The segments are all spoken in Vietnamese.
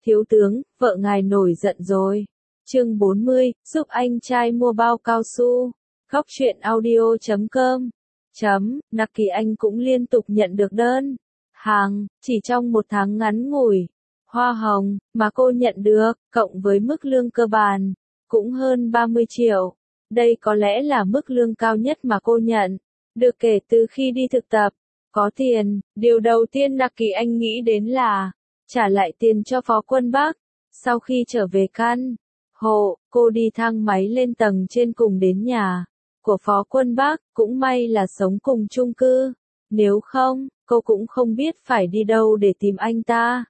Thiếu tướng, vợ ngài nổi giận rồi. Chương 40, giúp anh trai mua bao cao su. Góc truyện audio.com. Naki Anh cũng liên tục nhận được đơn hàng, chỉ trong một tháng ngắn ngủi. Hoa hồng mà cô nhận được, cộng với mức lương cơ bản, cũng hơn 30 triệu. Đây có lẽ là mức lương cao nhất mà cô nhận được kể từ khi đi thực tập. Có tiền, điều đầu tiên Naki Anh nghĩ đến là trả lại tiền cho Phó Quân Bắc. Sau khi trở về căn hộ, cô đi thang máy lên tầng trên cùng đến nhà của Phó Quân Bắc, cũng may là sống cùng chung cư. Nếu không, cô cũng không biết phải đi đâu để tìm anh ta.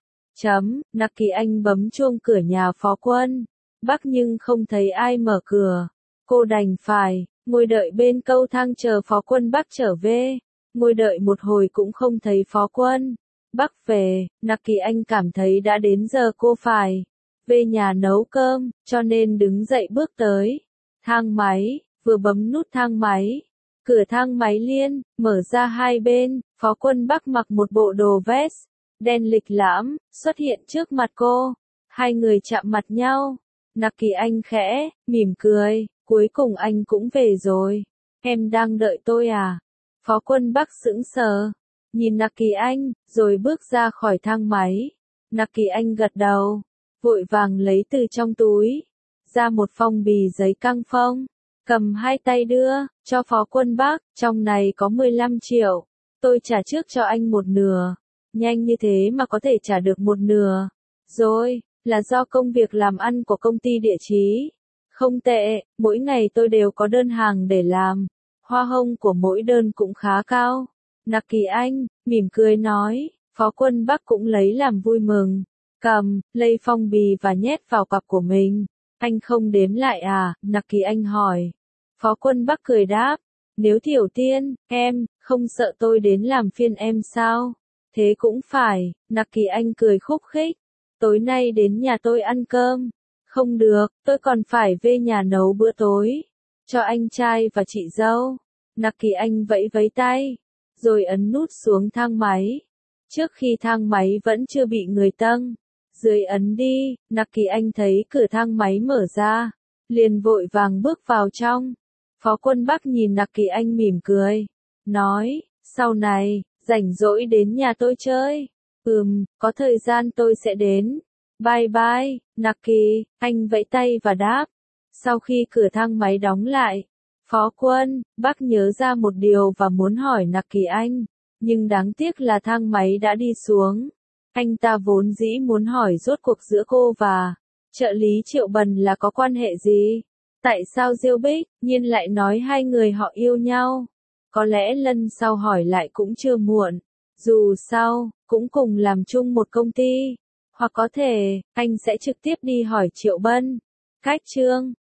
Naki Anh bấm chuông cửa nhà Phó Quân Bắc nhưng không thấy ai mở cửa. Cô đành phải ngồi đợi bên cầu thang chờ Phó Quân Bắc trở về. Ngồi đợi một hồi cũng không thấy Phó Quân Bắc về, Naki Anh cảm thấy đã đến giờ cô phải về nhà nấu cơm, cho nên đứng dậy bước tới thang máy, vừa bấm nút thang máy. Cửa thang máy liên mở ra hai bên, Phó Quân Bắc mặc một bộ đồ vest đen lịch lãm, xuất hiện trước mặt cô. Hai người chạm mặt nhau. Naki Anh khẽ mỉm cười, cuối cùng anh cũng về rồi. Em đang đợi tôi à? Phó Quân Bắc sững sờ, nhìn Naki Anh, rồi bước ra khỏi thang máy. Naki Anh gật đầu, vội vàng lấy từ trong túi ra một phong bì giấy căng phong, cầm hai tay đưa cho Phó Quân Bắc. Trong này có 15 triệu, tôi trả trước cho anh một nửa. Nhanh như thế mà có thể trả được một nửa rồi, là do công việc làm ăn của công ty địa chí không tệ, mỗi ngày tôi đều có đơn hàng để làm. Hoa hồng của mỗi đơn cũng khá cao. Naki Anh mỉm cười nói. Phó Quân Bắc cũng lấy làm vui mừng, cầm lấy phong bì và nhét vào cặp của mình. Anh không đếm lại à? Naki Anh hỏi. Phó Quân Bắc cười đáp, nếu Tiểu Tiên, em không sợ tôi đến làm phiền em sao? Thế cũng phải. Naki Anh cười khúc khích, tối nay đến nhà tôi ăn cơm. Không được, tôi còn phải về nhà nấu bữa tối cho anh trai và chị dâu. Naki Anh vẫy vẫy tay, rồi ấn nút xuống thang máy. Trước khi thang máy vẫn chưa bị người tâng dưới ấn đi, Naki Anh thấy cửa thang máy mở ra, liền vội vàng bước vào trong. Phó Quân Bắc nhìn Naki Anh mỉm cười, nói, sau này rảnh rỗi đến nhà tôi chơi. Có thời gian tôi sẽ đến. Bye bye, Naki Anh vẫy tay và đáp. Sau khi cửa thang máy đóng lại, Phó Quân Bắc nhớ ra một điều và muốn hỏi Naki Anh, nhưng đáng tiếc là thang máy đã đi xuống. Anh ta vốn dĩ muốn hỏi rốt cuộc giữa cô và trợ lý Triệu Bần là có quan hệ gì? Tại sao Diêu Bích Nhiên lại nói hai người họ yêu nhau? Có lẽ lần sau hỏi lại cũng chưa muộn. Dù sao, cũng cùng làm chung một công ty. Hoặc có thể, anh sẽ trực tiếp đi hỏi Triệu Bân. Cách chương